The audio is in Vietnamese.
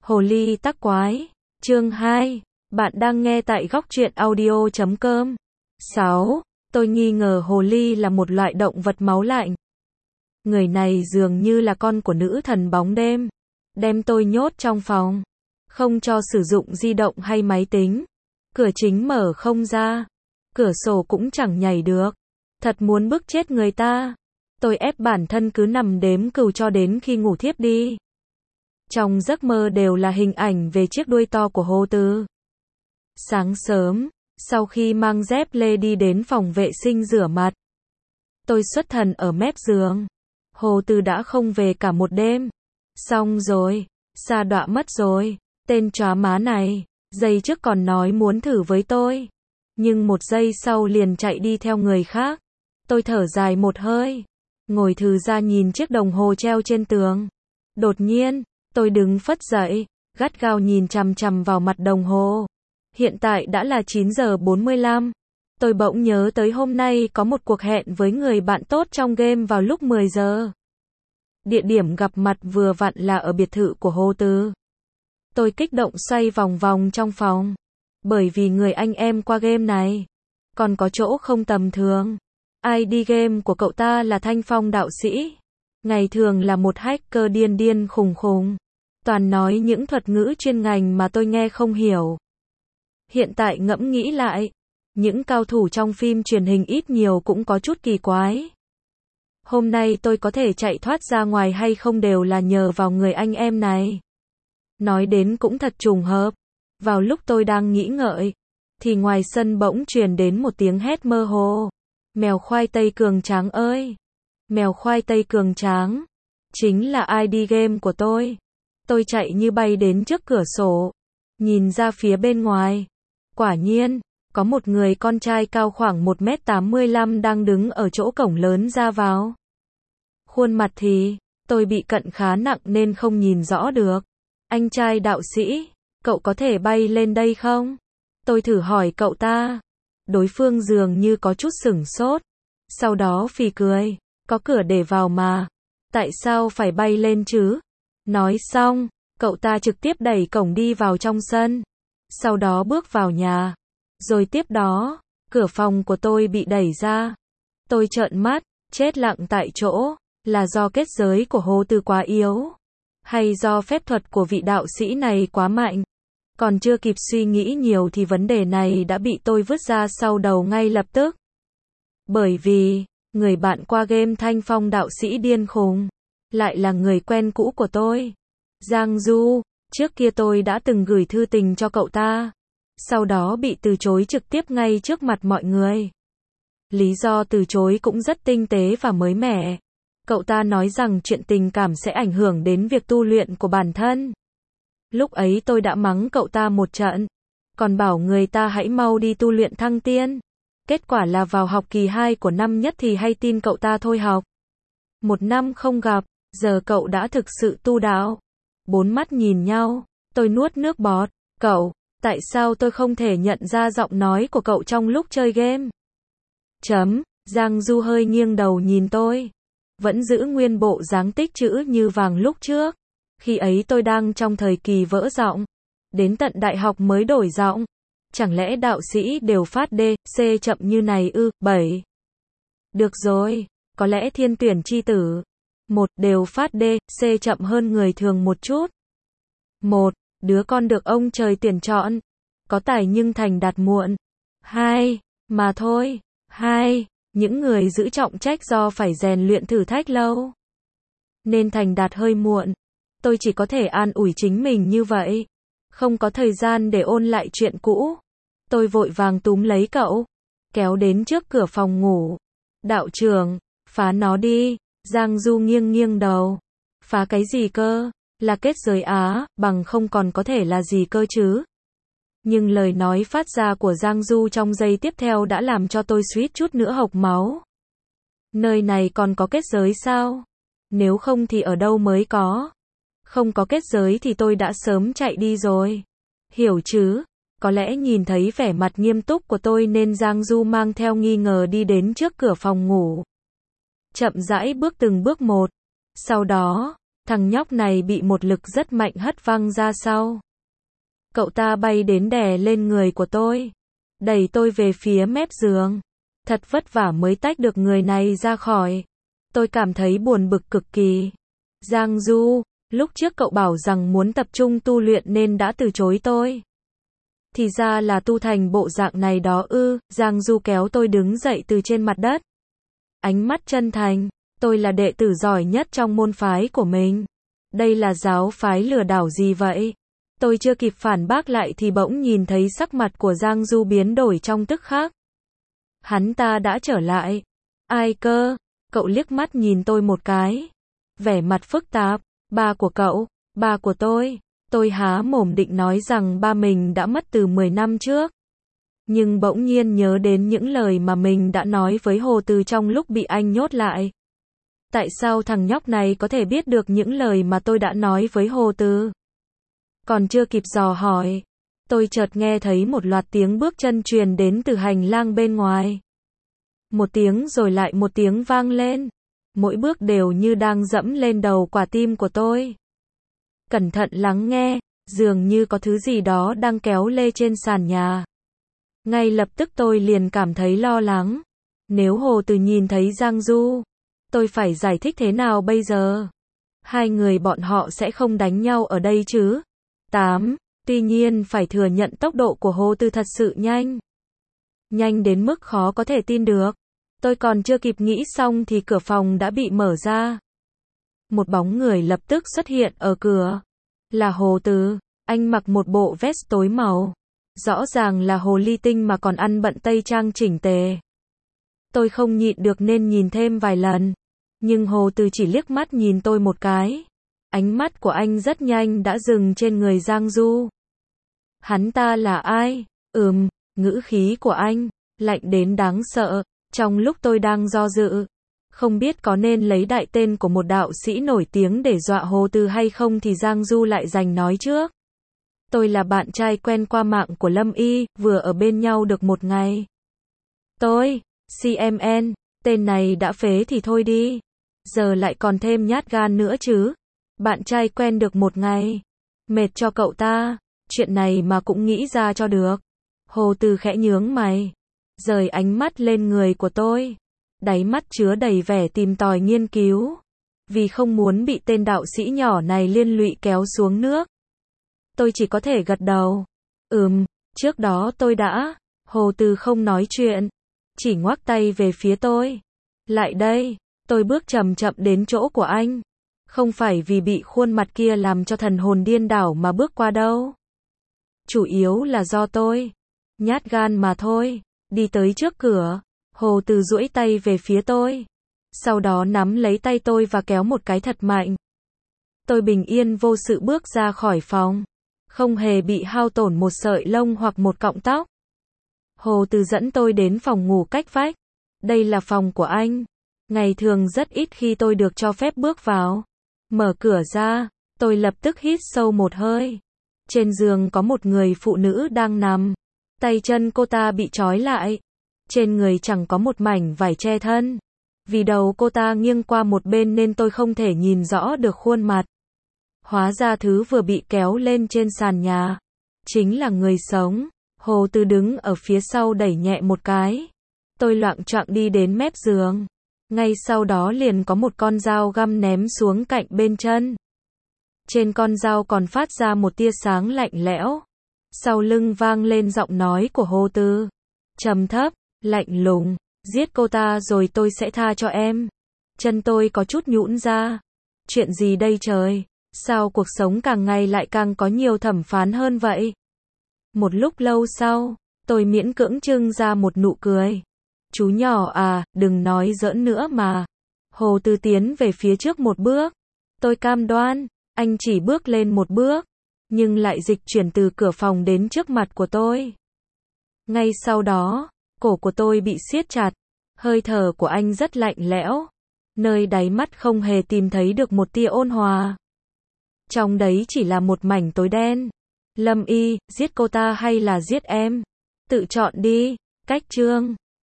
Hồ ly tắc quái. Chương 2. Bạn đang nghe tại góc truyện audio.com. 6. Tôi nghi ngờ hồ ly là một loại động vật máu lạnh. Người này dường như là con của nữ thần bóng đêm. Đem tôi nhốt trong phòng. Không cho sử dụng di động hay máy tính. Cửa chính mở không ra. Cửa sổ cũng chẳng nhảy được. Thật muốn bức chết người ta. Tôi ép bản thân cứ nằm đếm cừu cho đến khi ngủ thiếp đi. Trong giấc mơ đều là hình ảnh về chiếc đuôi to của Hồ Từ. Sáng sớm, sau khi mang dép lê đi đến phòng vệ sinh rửa mặt, tôi xuất thần ở mép giường. Hồ Từ đã không về cả một đêm. Xong rồi, sa đọa mất rồi. Tên chó má này, giây trước còn nói muốn thử với tôi, nhưng một giây sau liền chạy đi theo người khác. Tôi thở dài một hơi, ngồi thừ ra nhìn chiếc đồng hồ treo trên tường. Đột nhiên, tôi đứng phất dậy, gắt gao nhìn chằm chằm vào mặt đồng hồ. Hiện tại đã là 9 giờ 45. Tôi bỗng nhớ tới hôm nay có một cuộc hẹn với người bạn tốt trong game vào lúc 10 giờ. Địa điểm gặp mặt vừa vặn là ở biệt thự của Hồ Từ. Tôi kích động xoay vòng vòng trong phòng. Bởi vì người anh em qua game này còn có chỗ không tầm thường. ID game của cậu ta là Thanh Phong đạo sĩ. Ngày thường là một hacker điên điên khùng khùng. Toàn nói những thuật ngữ chuyên ngành mà tôi nghe không hiểu. Hiện tại ngẫm nghĩ lại, những cao thủ trong phim truyền hình ít nhiều cũng có chút kỳ quái. Hôm nay tôi có thể chạy thoát ra ngoài hay không đều là nhờ vào người anh em này. Nói đến cũng thật trùng hợp. Vào lúc tôi đang nghĩ ngợi, thì ngoài sân bỗng truyền đến một tiếng hét mơ hồ. Mèo khoai tây cường tráng ơi! Mèo khoai tây cường tráng, chính là ID game của tôi. Tôi chạy như bay đến trước cửa sổ, nhìn ra phía bên ngoài. Quả nhiên, có một người con trai cao khoảng 1m85 đang đứng ở chỗ cổng lớn ra vào. Khuôn mặt thì, tôi bị cận khá nặng nên không nhìn rõ được. Anh trai đạo sĩ, cậu có thể bay lên đây không? Tôi thử hỏi cậu ta. Đối phương dường như có chút sửng sốt. Sau đó phì cười. Có cửa để vào mà. Tại sao phải bay lên chứ? Nói xong, cậu ta trực tiếp đẩy cổng đi vào trong sân. Sau đó bước vào nhà. Rồi tiếp đó, cửa phòng của tôi bị đẩy ra. Tôi trợn mắt, chết lặng tại chỗ. Là do kết giới của Hồ Từ quá yếu? Hay do phép thuật của vị đạo sĩ này quá mạnh? Còn chưa kịp suy nghĩ nhiều thì vấn đề này đã bị tôi vứt ra sau đầu ngay lập tức. Bởi vì, người bạn qua game Thanh Phong đạo sĩ điên khùng, lại là người quen cũ của tôi. Giang Du, trước kia tôi đã từng gửi thư tình cho cậu ta. Sau đó bị từ chối trực tiếp ngay trước mặt mọi người. Lý do từ chối cũng rất tinh tế và mới mẻ. Cậu ta nói rằng chuyện tình cảm sẽ ảnh hưởng đến việc tu luyện của bản thân. Lúc ấy tôi đã mắng cậu ta một trận, còn bảo người ta hãy mau đi tu luyện thăng tiên. Kết quả là vào học kỳ 2 của năm nhất thì hay tin cậu ta thôi học. 1 năm không gặp, giờ cậu đã thực sự tu đạo. 4 mắt nhìn nhau, tôi nuốt nước bọt. Cậu, tại sao tôi không thể nhận ra giọng nói của cậu trong lúc chơi game? Giang Du hơi nghiêng đầu nhìn tôi. Vẫn giữ nguyên bộ dáng tích trữ như vàng lúc trước. Khi ấy tôi đang trong thời kỳ vỡ giọng. Đến tận đại học mới đổi giọng. Chẳng lẽ đạo sĩ đều phát D, C chậm như này ư? 7. Được rồi, có lẽ thiên tuyển chi tử. Đều phát D, C chậm hơn người thường một chút. Đứa con được ông trời tuyển chọn. Có tài nhưng thành đạt muộn. 2. Mà thôi. 2. Những người giữ trọng trách do phải rèn luyện thử thách lâu, nên thành đạt hơi muộn. Tôi chỉ có thể an ủi chính mình như vậy. Không có thời gian để ôn lại chuyện cũ. Tôi vội vàng túm lấy cậu, kéo đến trước cửa phòng ngủ. Đạo trưởng, phá nó đi. Giang Du nghiêng nghiêng đầu. Phá cái gì cơ? Là kết giới á, bằng không còn có thể là gì cơ chứ? Nhưng lời nói phát ra của Giang Du trong giây tiếp theo đã làm cho tôi suýt chút nữa hộc máu. Nơi này còn có kết giới sao? Nếu không thì ở đâu mới có? Không có kết giới thì tôi đã sớm chạy đi rồi. Hiểu chứ? Có lẽ nhìn thấy vẻ mặt nghiêm túc của tôi nên Giang Du mang theo nghi ngờ đi đến trước cửa phòng ngủ. Chậm rãi bước từng bước một. Sau đó, Thằng nhóc này bị một lực rất mạnh hất văng ra sau. Cậu ta bay đến đè lên người của tôi, đẩy tôi về phía mép giường. Thật vất vả mới tách được người này ra khỏi. Tôi cảm thấy buồn bực cực kỳ. Giang Du, lúc trước cậu bảo rằng muốn tập trung tu luyện nên đã từ chối tôi. Thì ra là tu thành bộ dạng này đó ư. Giang Du kéo tôi đứng dậy từ trên mặt đất. Ánh mắt chân thành, tôi là đệ tử giỏi nhất trong môn phái của mình. Đây là giáo phái lừa đảo gì vậy? Tôi chưa kịp phản bác lại thì bỗng nhìn thấy sắc mặt của Giang Du biến đổi trong tức khắc. Hắn ta đã trở lại. Ai cơ? Cậu liếc mắt nhìn tôi một cái. Vẻ mặt phức tạp. Ba của cậu, ba của tôi. Tôi há mồm định nói rằng ba mình đã mất từ 10 năm trước. Nhưng bỗng nhiên nhớ đến những lời mà mình đã nói với Hồ Từ trong lúc bị anh nhốt lại. Tại sao thằng nhóc này có thể biết được những lời mà tôi đã nói với Hồ Từ? Còn chưa kịp dò hỏi, tôi chợt nghe thấy một loạt tiếng bước chân truyền đến từ hành lang bên ngoài. Một tiếng rồi lại một tiếng vang lên. Mỗi bước đều như đang dẫm lên đầu quả tim của tôi. Cẩn thận lắng nghe, dường như có thứ gì đó đang kéo lê trên sàn nhà. Ngay lập tức tôi liền cảm thấy lo lắng. Nếu Hồ Từ nhìn thấy Giang Du, tôi phải giải thích thế nào bây giờ? Hai người bọn họ sẽ không đánh nhau ở đây chứ? 8. Tuy nhiên phải thừa nhận tốc độ của Hồ Từ thật sự nhanh. Nhanh đến mức khó có thể tin được. Tôi còn chưa kịp nghĩ xong thì cửa phòng đã bị mở ra. Một bóng người lập tức xuất hiện ở cửa. Là Hồ Từ. Anh mặc một bộ vest tối màu. Rõ ràng là hồ ly tinh mà còn ăn bận tây trang chỉnh tề. Tôi không nhịn được nên nhìn thêm vài lần. Nhưng Hồ Từ chỉ liếc mắt nhìn tôi một cái. Ánh mắt của anh rất nhanh đã dừng trên người Giang Du. Hắn ta là ai? Ngữ khí của anh lạnh đến đáng sợ. Trong lúc tôi đang do dự, không biết có nên lấy đại tên của một đạo sĩ nổi tiếng để dọa Hồ Từ hay không thì Giang Du lại giành nói trước. Tôi là bạn trai quen qua mạng của Lâm Y, vừa ở bên nhau được một ngày. Tôi, CMN, tên này đã phế thì thôi đi. Giờ lại còn thêm nhát gan nữa chứ. Bạn trai quen được một ngày. Mệt cho cậu ta. Chuyện này mà cũng nghĩ ra cho được. Hồ Từ khẽ nhướng mày. Rời ánh mắt lên người của tôi. Đáy mắt chứa đầy vẻ tìm tòi nghiên cứu. Vì không muốn bị tên đạo sĩ nhỏ này liên lụy kéo xuống nước. Tôi chỉ có thể gật đầu. Trước đó tôi đã. Hồ Từ không nói chuyện. Chỉ ngoắc tay về phía tôi. Lại đây. Tôi bước chậm chậm đến chỗ của anh. Không phải vì bị khuôn mặt kia làm cho thần hồn điên đảo mà bước qua đâu. Chủ yếu là do tôi. Nhát gan mà thôi. Đi tới trước cửa. Hồ Từ duỗi tay về phía tôi. Sau đó nắm lấy tay tôi và kéo một cái thật mạnh. Tôi bình yên vô sự bước ra khỏi phòng. Không hề bị hao tổn một sợi lông hoặc một cọng tóc. Hồ Từ dẫn tôi đến phòng ngủ cách vách. Đây là phòng của anh. Ngày thường rất ít khi tôi được cho phép bước vào. Mở cửa ra, tôi lập tức hít sâu một hơi. Trên giường có một người phụ nữ đang nằm. Tay chân cô ta bị trói lại. Trên người chẳng có một mảnh vải che thân. Vì đầu cô ta nghiêng qua một bên nên tôi không thể nhìn rõ được khuôn mặt. Hóa ra thứ vừa bị kéo lên trên sàn nhà chính là người sống. Hồ Từ đứng ở phía sau đẩy nhẹ một cái. Tôi loạng choạng đi đến mép giường. Ngay sau đó liền có một con dao găm ném xuống cạnh bên chân. Trên con dao còn phát ra một tia sáng lạnh lẽo. Sau lưng vang lên giọng nói của Hồ Từ. Trầm thấp, lạnh lùng. Giết cô ta rồi tôi sẽ tha cho em. Chân tôi có chút nhũn ra. Chuyện gì đây trời? Sao cuộc sống càng ngày lại càng có nhiều thẩm phán hơn vậy? Một lúc lâu sau, tôi miễn cưỡng trưng ra một nụ cười. Chú nhỏ à, đừng nói giỡn nữa mà. Hồ Từ tiến về phía trước một bước. Tôi cam đoan, anh chỉ bước lên một bước, nhưng lại dịch chuyển từ cửa phòng đến trước mặt của tôi. Ngay sau đó, cổ của tôi bị siết chặt. Hơi thở của anh rất lạnh lẽo. Nơi đáy mắt không hề tìm thấy được một tia ôn hòa. Trong đấy chỉ là một mảnh tối đen. Lâm Y, giết cô ta hay là giết em? Tự chọn đi. Cách chương